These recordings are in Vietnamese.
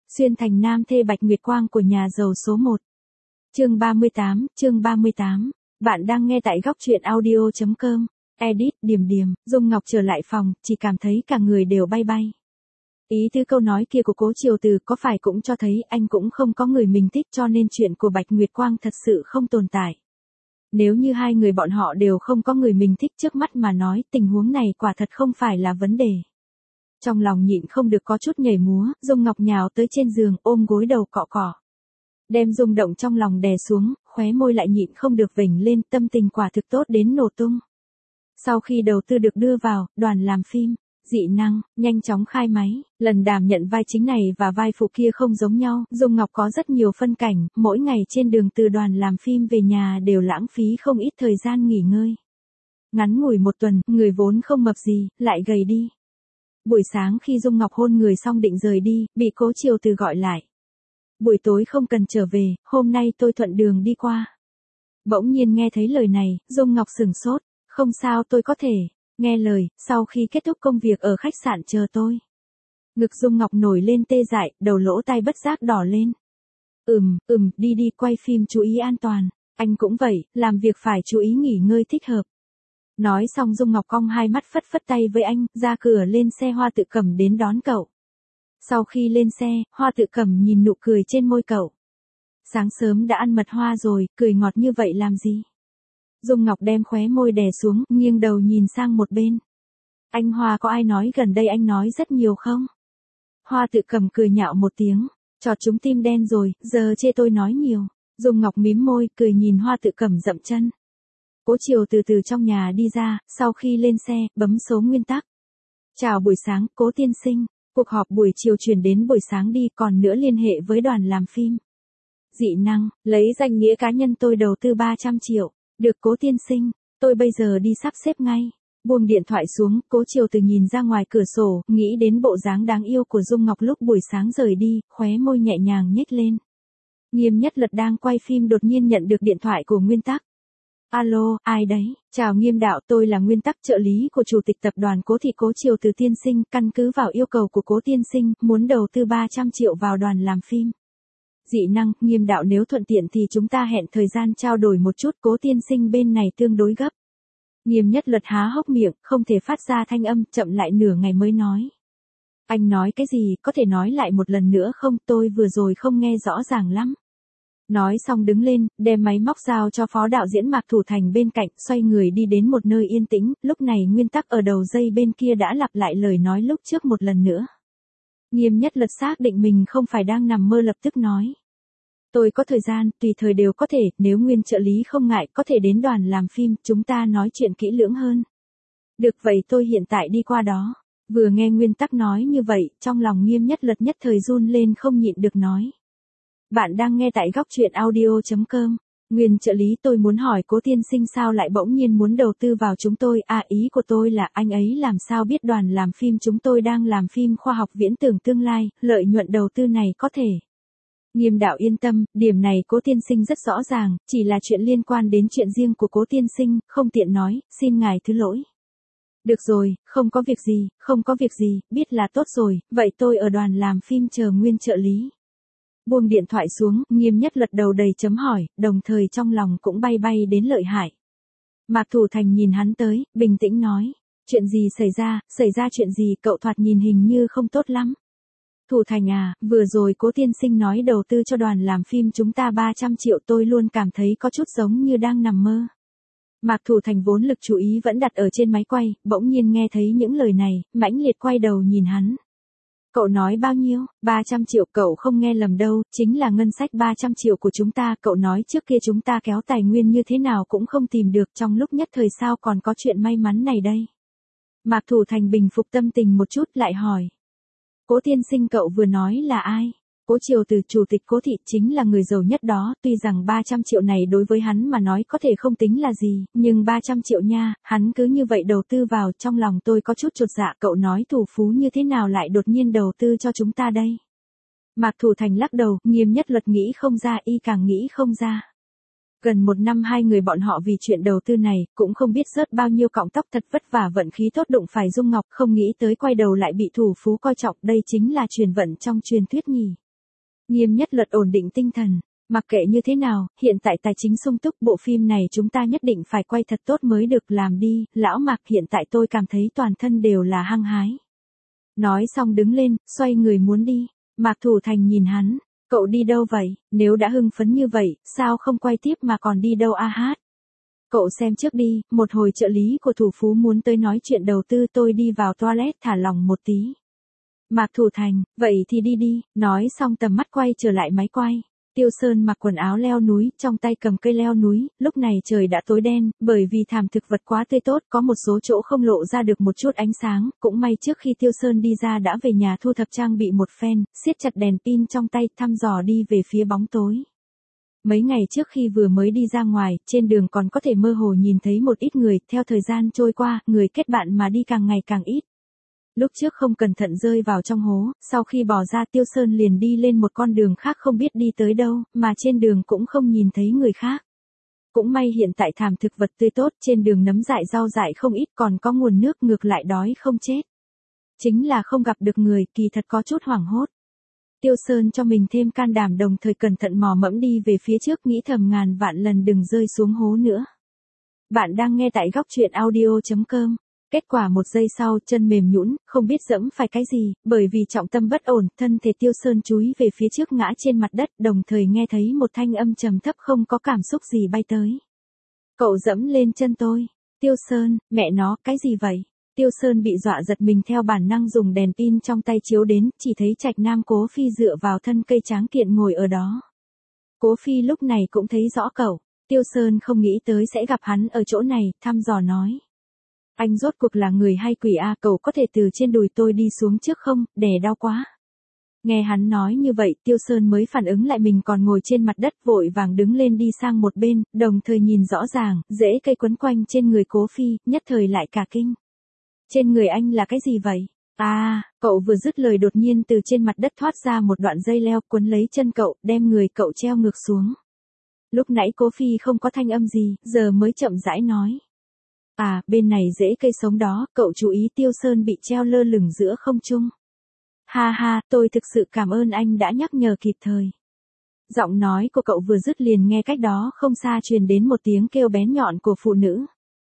Xuyên thành nam thê Bạch Nguyệt Quang của nhà giàu số 1. Chương 38. Bạn đang nghe tại góc truyện audio.com. Edit, Điềm, Dung Ngọc trở lại phòng, chỉ cảm thấy cả người đều bay bay. Ý tứ câu nói kia của Cố Triều Từ có phải cũng cho thấy anh cũng không có người mình thích, cho nên chuyện của Bạch Nguyệt Quang thật sự không tồn tại. Nếu như hai người bọn họ đều không có người mình thích trước mắt mà nói, tình huống này quả thật không phải là vấn đề. Trong lòng nhịn không được có chút nhảy múa, Dung Ngọc nhào tới trên giường, ôm gối đầu cọ cọ. Đem rung động trong lòng đè xuống, khóe môi lại nhịn không được vểnh lên, tâm tình quả thực tốt đến nổ tung. Sau khi đầu tư được đưa vào, đoàn làm phim, Dị Năng, nhanh chóng khai máy, lần đảm nhận vai chính này và vai phụ kia không giống nhau, Dung Ngọc có rất nhiều phân cảnh, mỗi ngày trên đường từ đoàn làm phim về nhà đều lãng phí không ít thời gian nghỉ ngơi. Ngắn ngủi một tuần, người vốn không mập gì, lại gầy đi. Buổi sáng khi Dung Ngọc hôn người xong định rời đi, bị Cố Triều Từ gọi lại. Buổi tối không cần trở về, hôm nay tôi thuận đường đi qua. Bỗng nhiên nghe thấy lời này, Dung Ngọc sửng sốt, không sao tôi có thể, nghe lời, sau khi kết thúc công việc ở khách sạn chờ tôi. Ngực Dung Ngọc nổi lên tê dại, đầu lỗ tai bất giác đỏ lên. Đi quay phim chú ý an toàn, anh cũng vậy, làm việc phải chú ý nghỉ ngơi thích hợp. Nói xong Dung Ngọc cong hai mắt phất phất tay với anh, ra cửa lên xe Hoa Tự Cầm đến đón cậu. Sau khi lên xe, Hoa Tự Cầm nhìn nụ cười trên môi cậu. Sáng sớm đã ăn mật hoa rồi, cười ngọt như vậy làm gì? Dung Ngọc đem khóe môi đè xuống, nghiêng đầu nhìn sang một bên. Anh Hoa có ai nói gần đây anh nói rất nhiều không? Hoa Tự Cầm cười nhạo một tiếng, chọt chúng tim đen rồi, giờ chê tôi nói nhiều. Dung Ngọc mím môi, cười nhìn Hoa Tự Cầm dậm chân. Cố Triều từ từ trong nhà đi ra, sau khi lên xe, bấm số nguyên tắc. Chào buổi sáng, Cố tiên sinh, cuộc họp buổi chiều chuyển đến buổi sáng đi, còn nữa liên hệ với đoàn làm phim. Dị Năng, lấy danh nghĩa cá nhân tôi đầu tư 300 triệu, được Cố tiên sinh, tôi bây giờ đi sắp xếp ngay. Buông điện thoại xuống, Cố Triều Từ nhìn ra ngoài cửa sổ, nghĩ đến bộ dáng đáng yêu của Dung Ngọc lúc buổi sáng rời đi, khóe môi nhẹ nhàng nhếch lên. Nghiêm Nhất Lật đang quay phim đột nhiên nhận được điện thoại của Nguyên Tắc. Alo, ai đấy? Chào Nghiêm đạo, tôi là Nguyên Tắc, trợ lý của chủ tịch tập đoàn Cố thị Cố Triều Từ tiên sinh, căn cứ vào yêu cầu của Cố tiên sinh, muốn đầu tư 300 triệu vào đoàn làm phim. Dị Năng, Nghiêm đạo nếu thuận tiện thì chúng ta hẹn thời gian trao đổi một chút, Cố tiên sinh bên này tương đối gấp. Nghiêm Nhất Lật há hốc miệng, không thể phát ra thanh âm, chậm lại nửa ngày mới nói. Anh nói cái gì, có thể nói lại một lần nữa không, tôi vừa rồi không nghe rõ ràng lắm. Nói xong đứng lên, đem máy móc giao cho phó đạo diễn Mạc Thủ Thành bên cạnh, xoay người đi đến một nơi yên tĩnh, lúc này Nguyên Tắc ở đầu dây bên kia đã lặp lại lời nói lúc trước một lần nữa. Nghiêm Nhất Lật xác định mình không phải đang nằm mơ, lập tức nói. Tôi có thời gian, tùy thời đều có thể, nếu Nguyên trợ lý không ngại, có thể đến đoàn làm phim, chúng ta nói chuyện kỹ lưỡng hơn. Được vậy tôi hiện tại đi qua đó. Vừa nghe Nguyên Tắc nói như vậy, trong lòng Nghiêm Nhất Lật nhất thời run lên không nhịn được nói. Bạn đang nghe tại góc truyện audio.com. Nguyên trợ lý, tôi muốn hỏi Cố tiên sinh sao lại bỗng nhiên muốn đầu tư vào chúng tôi, ý của tôi là anh ấy làm sao biết đoàn làm phim chúng tôi đang làm phim khoa học viễn tưởng tương lai, lợi nhuận đầu tư này có thể. Nghiêm đạo yên tâm, điểm này Cố tiên sinh rất rõ ràng, chỉ là chuyện liên quan đến chuyện riêng của Cố tiên sinh, không tiện nói, xin ngài thứ lỗi. Được rồi, không có việc gì, biết là tốt rồi, vậy tôi ở đoàn làm phim chờ Nguyên trợ lý. Buông điện thoại xuống, Nghiêm Nhất Lật đầu đầy chấm hỏi, đồng thời trong lòng cũng bay bay đến lợi hại. Mạc Thủ Thành nhìn hắn tới, bình tĩnh nói, chuyện gì xảy ra chuyện gì, cậu thoạt nhìn hình như không tốt lắm. Thủ Thành à, vừa rồi Cố tiên sinh nói đầu tư cho đoàn làm phim chúng ta 300 triệu, tôi luôn cảm thấy có chút giống như đang nằm mơ. Mạc Thủ Thành vốn lực chú ý vẫn đặt ở trên máy quay, bỗng nhiên nghe thấy những lời này, mãnh liệt quay đầu nhìn hắn. Cậu nói bao nhiêu? 300 triệu, cậu không nghe lầm đâu, chính là ngân sách 300 triệu của chúng ta, cậu nói trước kia chúng ta kéo tài nguyên như thế nào cũng không tìm được, trong lúc nhất thời sao còn có chuyện may mắn này đây. Mạc Thủ Thành bình phục tâm tình một chút lại hỏi. Cố tiên sinh cậu vừa nói là ai? Cố Triều Từ, chủ tịch Cố thị, chính là người giàu nhất đó, tuy rằng 300 triệu này đối với hắn mà nói có thể không tính là gì, nhưng 300 triệu nha, hắn cứ như vậy đầu tư vào, trong lòng tôi có chút chột dạ, cậu nói thủ phú như thế nào lại đột nhiên đầu tư cho chúng ta đây? Mạc Thủ Thành lắc đầu, Nghiêm Nhất Lật nghĩ không ra, y càng nghĩ không ra. Gần một năm hai người bọn họ vì chuyện đầu tư này, cũng không biết rớt bao nhiêu cọng tóc, thật vất vả vận khí tốt đụng phải Dung Ngọc, không nghĩ tới quay đầu lại bị thủ phú coi trọng, đây chính là truyền vận trong truyền thuyết nhỉ. Nghiêm Nhất Luật ổn định tinh thần. Mặc kệ như thế nào, hiện tại tài chính sung túc, bộ phim này chúng ta nhất định phải quay thật tốt mới được, làm đi, lão Mạc, hiện tại tôi cảm thấy toàn thân đều là hăng hái. Nói xong đứng lên, xoay người muốn đi. Mạc Thủ Thành nhìn hắn, cậu đi đâu vậy, nếu đã hưng phấn như vậy, sao không quay tiếp mà còn đi đâu a hát? Cậu xem trước đi, một hồi trợ lý của thủ phú muốn tới nói chuyện đầu tư, tôi đi vào toilet thả lỏng một tí. Mạc Thủ Thành, vậy thì đi đi, nói xong tầm mắt quay trở lại máy quay. Tiêu Sơn mặc quần áo leo núi, trong tay cầm cây leo núi, lúc này trời đã tối đen, bởi vì thảm thực vật quá tươi tốt, có một số chỗ không lộ ra được một chút ánh sáng, cũng may trước khi Tiêu Sơn đi ra đã về nhà thu thập trang bị một phen, siết chặt đèn pin trong tay, thăm dò đi về phía bóng tối. Mấy ngày trước khi vừa mới đi ra ngoài, trên đường còn có thể mơ hồ nhìn thấy một ít người, theo thời gian trôi qua, người kết bạn mà đi càng ngày càng ít. Lúc trước không cẩn thận rơi vào trong hố, sau khi bỏ ra Tiêu Sơn liền đi lên một con đường khác không biết đi tới đâu, mà trên đường cũng không nhìn thấy người khác. Cũng may hiện tại thảm thực vật tươi tốt, trên đường nấm dại rau dại không ít, còn có nguồn nước, ngược lại đói không chết. Chính là không gặp được người, kỳ thật có chút hoảng hốt. Tiêu Sơn cho mình thêm can đảm, đồng thời cẩn thận mò mẫm đi về phía trước, nghĩ thầm ngàn vạn lần đừng rơi xuống hố nữa. Bạn đang nghe tại góc truyện audio.com. Kết quả một giây sau, chân mềm nhũn, không biết dẫm phải cái gì, bởi vì trọng tâm bất ổn, thân thể Tiêu Sơn chúi về phía trước ngã trên mặt đất, đồng thời nghe thấy một thanh âm trầm thấp không có cảm xúc gì bay tới. Cậu dẫm lên chân tôi. Tiêu Sơn, mẹ nó, cái gì vậy? Tiêu Sơn bị dọa giật mình, theo bản năng dùng đèn pin trong tay chiếu đến, chỉ thấy Trạch Nam Cố Phi dựa vào thân cây tráng kiện ngồi ở đó. Cố Phi lúc này cũng thấy rõ cậu. Tiêu Sơn không nghĩ tới sẽ gặp hắn ở chỗ này, thăm dò nói. Anh rốt cuộc là người hay quỷ a, cậu có thể từ trên đùi tôi đi xuống trước không, đè đau quá. Nghe hắn nói như vậy, Tiêu Sơn mới phản ứng lại mình còn ngồi trên mặt đất, vội vàng đứng lên đi sang một bên, đồng thời nhìn rõ ràng, rễ cây quấn quanh trên người Cố Phi, nhất thời lại cả kinh. Trên người anh là cái gì vậy? À, cậu vừa dứt lời đột nhiên từ trên mặt đất thoát ra một đoạn dây leo, quấn lấy chân cậu, đem người cậu treo ngược xuống. Lúc nãy Cố Phi không có thanh âm gì, giờ mới chậm rãi nói. À, bên này rễ cây sống đó, cậu chú ý. Tiêu Sơn bị treo lơ lửng giữa không trung. Ha ha, tôi thực sự cảm ơn anh đã nhắc nhở kịp thời. Giọng nói của cậu vừa dứt liền nghe cách đó không xa truyền đến một tiếng kêu bén nhọn của phụ nữ.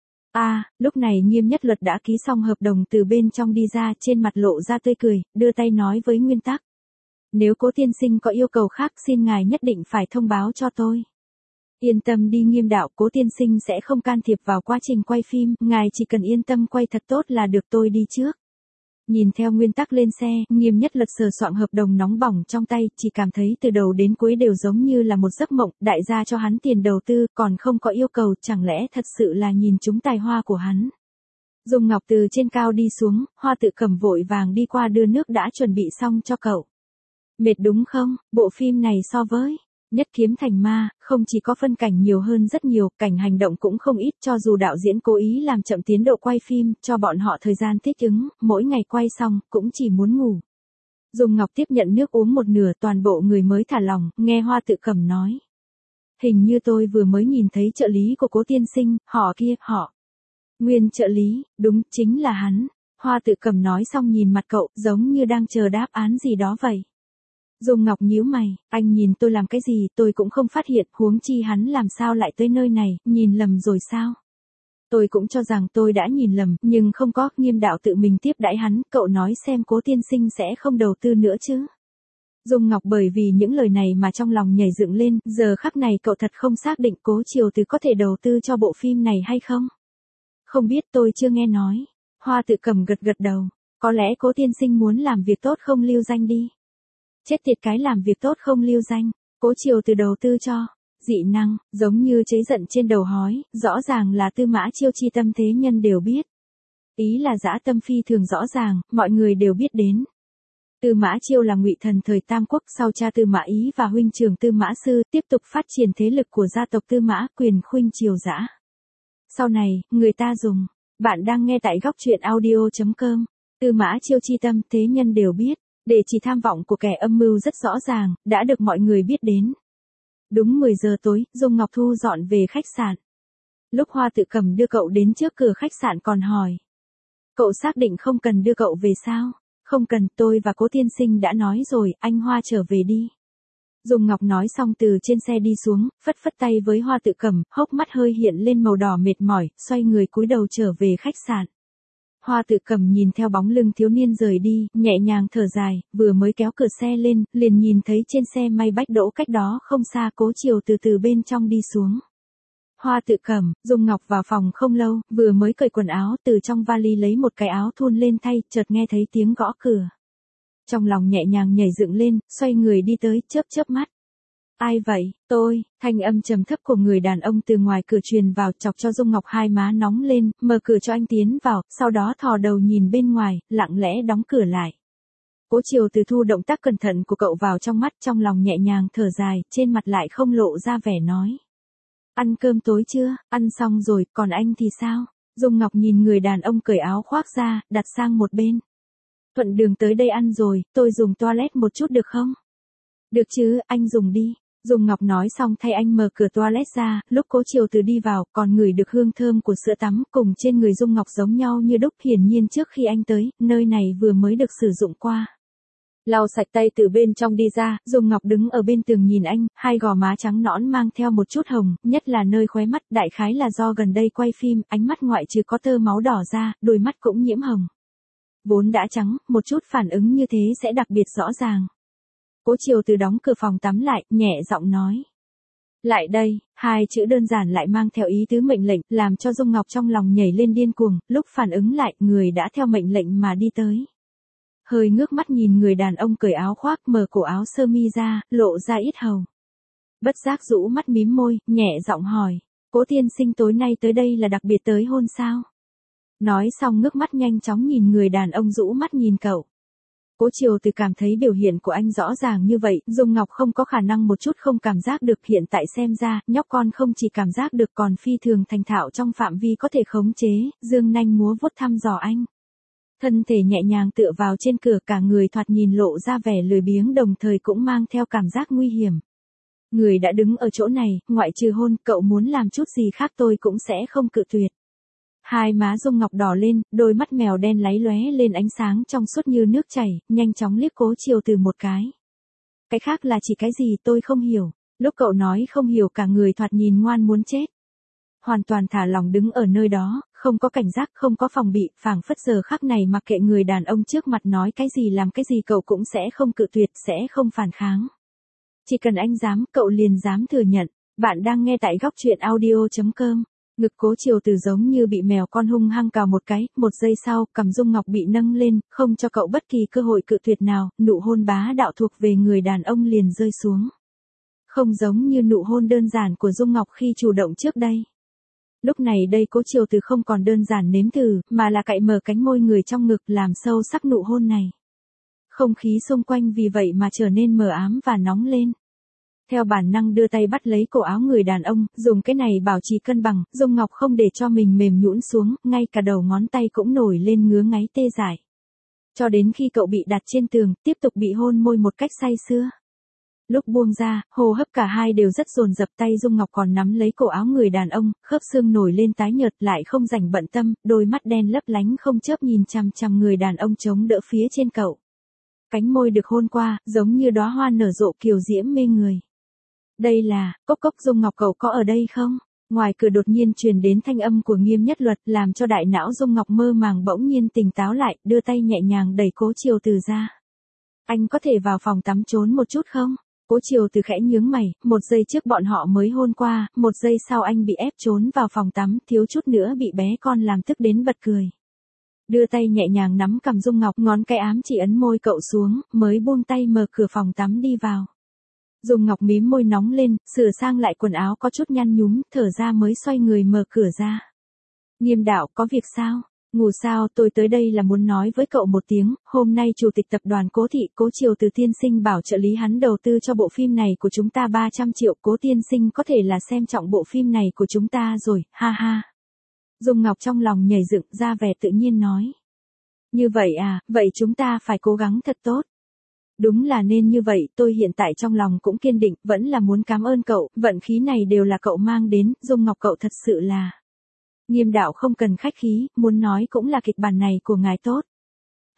À, lúc này Nghiêm Nhất Luật đã ký xong hợp đồng từ bên trong đi ra, trên mặt lộ ra tươi cười, đưa tay nói với Nguyên Tắc. Nếu Cố tiên sinh có yêu cầu khác xin ngài nhất định phải thông báo cho tôi. Yên tâm đi Nghiêm đạo, Cố tiên sinh sẽ không can thiệp vào quá trình quay phim, ngài chỉ cần yên tâm quay thật tốt là được, tôi đi trước. Nhìn theo Nguyên Tắc lên xe, Nghiêm Nhất Luật sờ soạng hợp đồng nóng bỏng trong tay, chỉ cảm thấy từ đầu đến cuối đều giống như là một giấc mộng, đại gia cho hắn tiền đầu tư, còn không có yêu cầu, chẳng lẽ thật sự là nhìn trúng tài hoa của hắn. Dung Ngọc từ trên cao đi xuống, Hoa Tự Cầm vội vàng đi qua đưa nước đã chuẩn bị xong cho cậu. Mệt đúng không, bộ phim này so với Nhất Kiếm Thành Ma, không chỉ có phân cảnh nhiều hơn rất nhiều, cảnh hành động cũng không ít, cho dù đạo diễn cố ý làm chậm tiến độ quay phim, cho bọn họ thời gian thích ứng, mỗi ngày quay xong, cũng chỉ muốn ngủ. Dung Ngọc tiếp nhận nước uống một nửa, toàn bộ người mới thả lỏng, nghe Hoa Tự Cầm nói. Hình như tôi vừa mới nhìn thấy trợ lý của Cố tiên sinh, họ kia, họ. Nguyên trợ lý, đúng, chính là hắn. Hoa Tự Cầm nói xong nhìn mặt cậu, giống như đang chờ đáp án gì đó vậy. Dung Ngọc nhíu mày, anh nhìn tôi làm cái gì, tôi cũng không phát hiện, huống chi hắn làm sao lại tới nơi này, nhìn lầm rồi sao? Tôi cũng cho rằng tôi đã nhìn lầm, nhưng không có, Nghiêm đạo tự mình tiếp đãi hắn, cậu nói xem Cố tiên sinh sẽ không đầu tư nữa chứ? Dung Ngọc bởi vì những lời này mà trong lòng nhảy dựng lên, giờ khắc này cậu thật không xác định Cố Triều Từ có thể đầu tư cho bộ phim này hay không? Không biết, tôi chưa nghe nói. Hoa Tự Cầm gật gật đầu, có lẽ Cố tiên sinh muốn làm việc tốt không lưu danh đi. Chết tiệt, cái làm việc tốt không lưu danh, Cố Triều Từ đầu tư cho. Dị năng, giống như cháy giận trên đầu hói, rõ ràng là Tư Mã Chiêu chi tâm thế nhân đều biết. Ý là dã tâm phi thường rõ ràng, mọi người đều biết đến. Tư Mã Chiêu là Ngụy thần thời Tam Quốc, sau cha Tư Mã Ý và huynh trưởng Tư Mã Sư, tiếp tục phát triển thế lực của gia tộc Tư Mã, quyền khuynh triều dã. Sau này, người ta dùng. Bạn đang nghe tại góc truyện audio.com. Tư Mã Chiêu chi tâm thế nhân đều biết, để chỉ tham vọng của kẻ âm mưu rất rõ ràng, đã được mọi người biết đến. Đúng 10 giờ tối, Dung Ngọc thu dọn về khách sạn. Lúc Hoa Tự Cầm đưa cậu đến trước cửa khách sạn còn hỏi. Cậu xác định không cần đưa cậu về sao? Không cần, tôi và Cố tiên sinh đã nói rồi, anh Hoa trở về đi. Dung Ngọc nói xong từ trên xe đi xuống, phất phất tay với Hoa Tự Cẩm, hốc mắt hơi hiện lên màu đỏ mệt mỏi, xoay người cúi đầu trở về khách sạn. Hoa Tự Cẩm nhìn theo bóng lưng thiếu niên rời đi, nhẹ nhàng thở dài, vừa mới kéo cửa xe lên, liền nhìn thấy trên xe may bách đỗ cách đó không xa Cố Chiều từ từ bên trong đi xuống. Hoa Tự Cẩm, Dung Ngọc vào phòng không lâu, vừa mới cởi quần áo, từ trong vali lấy một cái áo thun lên thay, chợt nghe thấy tiếng gõ cửa. Trong lòng nhẹ nhàng nhảy dựng lên, xoay người đi tới, chớp chớp mắt. Ai vậy? Tôi, thanh âm trầm thấp của người đàn ông từ ngoài cửa truyền vào, chọc cho Dung Ngọc hai má nóng lên, mở cửa cho anh tiến vào, sau đó thò đầu nhìn bên ngoài, lặng lẽ đóng cửa lại. Cố Chiều từ thu động tác cẩn thận của cậu vào trong mắt, trong lòng nhẹ nhàng thở dài, trên mặt lại không lộ ra vẻ nói. Ăn cơm tối chưa? Ăn xong rồi, còn anh thì sao? Dung Ngọc nhìn người đàn ông cởi áo khoác ra, đặt sang một bên. Thuận đường tới đây ăn rồi, tôi dùng toilet một chút được không? Được chứ, anh dùng đi. Dung Ngọc nói xong thay anh mở cửa toilet ra, lúc Cố Chiều từ đi vào, còn ngửi được hương thơm của sữa tắm, cùng trên người Dung Ngọc giống nhau như đúc, hiển nhiên trước khi anh tới, nơi này vừa mới được sử dụng qua. Lau sạch tay từ bên trong đi ra, Dung Ngọc đứng ở bên tường nhìn anh, hai gò má trắng nõn mang theo một chút hồng, nhất là nơi khóe mắt, đại khái là do gần đây quay phim, ánh mắt ngoại trừ có tơ máu đỏ ra, đôi mắt cũng nhiễm hồng. Vốn đã trắng, một chút phản ứng như thế sẽ đặc biệt rõ ràng. Cố Chiều từ đóng cửa phòng tắm lại, nhẹ giọng nói. Lại đây, hai chữ đơn giản lại mang theo ý tứ mệnh lệnh, làm cho Dung Ngọc trong lòng nhảy lên điên cuồng, lúc phản ứng lại, người đã theo mệnh lệnh mà đi tới. Hơi ngước mắt nhìn người đàn ông cởi áo khoác, mở cổ áo sơ mi ra, lộ ra ít hầu. Bất giác rũ mắt mím môi, nhẹ giọng hỏi, Cố tiên sinh tối nay tới đây là đặc biệt tới hôn sao? Nói xong ngước mắt nhanh chóng nhìn người đàn ông rũ mắt nhìn cậu. Cố Chiều từ cảm thấy biểu hiện của anh rõ ràng như vậy, Dung Ngọc không có khả năng một chút không cảm giác được, hiện tại xem ra, nhóc con không chỉ cảm giác được còn phi thường thành thạo trong phạm vi có thể khống chế, dương nanh múa vuốt thăm dò anh. Thân thể nhẹ nhàng tựa vào trên cửa, cả người thoạt nhìn lộ ra vẻ lười biếng đồng thời cũng mang theo cảm giác nguy hiểm. Người đã đứng ở chỗ này, ngoại trừ hôn, cậu muốn làm chút gì khác tôi cũng sẽ không cự tuyệt. Hai má Dung Ngọc đỏ lên, đôi mắt mèo đen láy lóe lên ánh sáng trong suốt như nước chảy, nhanh chóng liếc Cố Chiều từ một cái. Cái khác là chỉ cái gì tôi không hiểu, lúc cậu nói không hiểu cả người thoạt nhìn ngoan muốn chết. Hoàn toàn thả lòng đứng ở nơi đó, không có cảnh giác, không có phòng bị, phảng phất giờ khắc này mặc kệ người đàn ông trước mặt nói cái gì làm cái gì cậu cũng sẽ không cự tuyệt, sẽ không phản kháng. Chỉ cần anh dám, cậu liền dám thừa nhận. Bạn đang nghe tại góc truyện audio.com. Ngực Cố Chiều từ giống như bị mèo con hung hăng cào một cái, một giây sau, cằm Dung Ngọc bị nâng lên, không cho cậu bất kỳ cơ hội cự tuyệt nào, nụ hôn bá đạo thuộc về người đàn ông liền rơi xuống. Không giống như nụ hôn đơn giản của Dung Ngọc khi chủ động trước đây. Lúc này đây Cố Chiều từ không còn đơn giản nếm thử, mà là cạy mở cánh môi người trong ngực làm sâu sắc nụ hôn này. Không khí xung quanh vì vậy mà trở nên mờ ám và nóng lên. Theo bản năng đưa tay bắt lấy cổ áo người đàn ông, dùng cái này bảo trì cân bằng, Dung Ngọc không để cho mình mềm nhũn xuống, ngay cả đầu ngón tay cũng nổi lên ngứa ngáy tê dại. Cho đến khi cậu bị đặt trên tường, tiếp tục bị hôn môi một cách say sưa. Lúc buông ra, hô hấp cả hai đều rất dồn dập, tay Dung Ngọc còn nắm lấy cổ áo người đàn ông, khớp xương nổi lên tái nhợt lại không rảnh bận tâm, đôi mắt đen lấp lánh không chớp nhìn chằm chằm người đàn ông chống đỡ phía trên cậu. Cánh môi được hôn qua, giống như đóa hoa nở rộ kiều diễm mê người. Đây là, cốc cốc Dung Ngọc cậu có ở đây không? Ngoài cửa đột nhiên truyền đến thanh âm của Nghiêm Nhất Luật làm cho đại não Dung Ngọc mơ màng bỗng nhiên tỉnh táo lại, đưa tay nhẹ nhàng đẩy Cố Chiều từ ra. Anh có thể vào phòng tắm trốn một chút không? Cố Chiều từ khẽ nhướng mày, một giây trước bọn họ mới hôn qua, một giây sau anh bị ép trốn vào phòng tắm, thiếu chút nữa bị bé con làm tức đến bật cười. Đưa tay nhẹ nhàng nắm cằm Dung Ngọc, ngón cái ám chỉ ấn môi cậu xuống, mới buông tay mở cửa phòng tắm đi vào. Dung Ngọc mím môi nóng lên, sửa sang lại quần áo có chút nhăn nhúm, thở ra mới xoay người mở cửa ra. Nghiêm đạo, có việc sao? Ngủ sao, tôi tới đây là muốn nói với cậu một tiếng, hôm nay chủ tịch tập đoàn Cố Thị, Cố Chiều từ tiên sinh bảo trợ lý hắn đầu tư cho bộ phim này của chúng ta 300 triệu, Cố tiên sinh có thể là xem trọng bộ phim này của chúng ta rồi, ha ha. Dung Ngọc trong lòng nhảy dựng ra vẻ tự nhiên nói. Như vậy à, vậy chúng ta phải cố gắng thật tốt. Đúng là nên như vậy, tôi hiện tại trong lòng cũng kiên định, vẫn là muốn cảm ơn cậu, vận khí này đều là cậu mang đến, Dung Ngọc cậu thật sự là. Nghiêm đạo không cần khách khí, muốn nói cũng là kịch bản này của ngài tốt.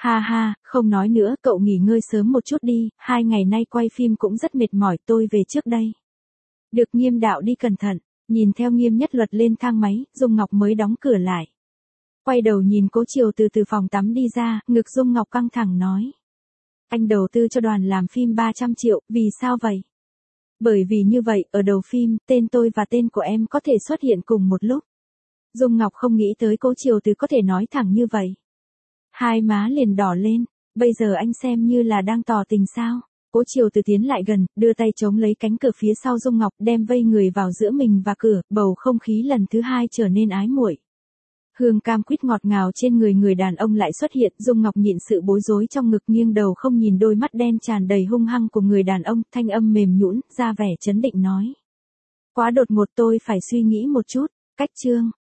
Ha ha, không nói nữa, cậu nghỉ ngơi sớm một chút đi, 2 ngày nay quay phim cũng rất mệt mỏi, tôi về trước đây. Được Nghiêm đạo đi cẩn thận, nhìn theo Nghiêm Nhất Luật lên thang máy, Dung Ngọc mới đóng cửa lại. Quay đầu nhìn Cố Triều từ phòng tắm đi ra, ngực Dung Ngọc căng thẳng nói. Anh đầu tư cho đoàn làm phim 300 triệu, vì sao vậy? Bởi vì như vậy, ở đầu phim, tên tôi và tên của em có thể xuất hiện cùng một lúc. Dung Ngọc không nghĩ tới Cố Triều Từ có thể nói thẳng như vậy. Hai má liền đỏ lên, bây giờ anh xem như là đang tỏ tình sao? Cố Triều Từ tiến lại gần, đưa tay chống lấy cánh cửa phía sau Dung Ngọc, đem vây người vào giữa mình và cửa, bầu không khí lần thứ hai trở nên ái muội. Hương cam quýt ngọt ngào trên người đàn ông lại xuất hiện, Dung Ngọc nhịn sự bối rối trong ngực, nghiêng đầu không nhìn đôi mắt đen tràn đầy hung hăng của người đàn ông, thanh âm mềm nhũn, ra vẻ trấn định nói. Quá đột ngột, tôi phải suy nghĩ một chút. Cách chương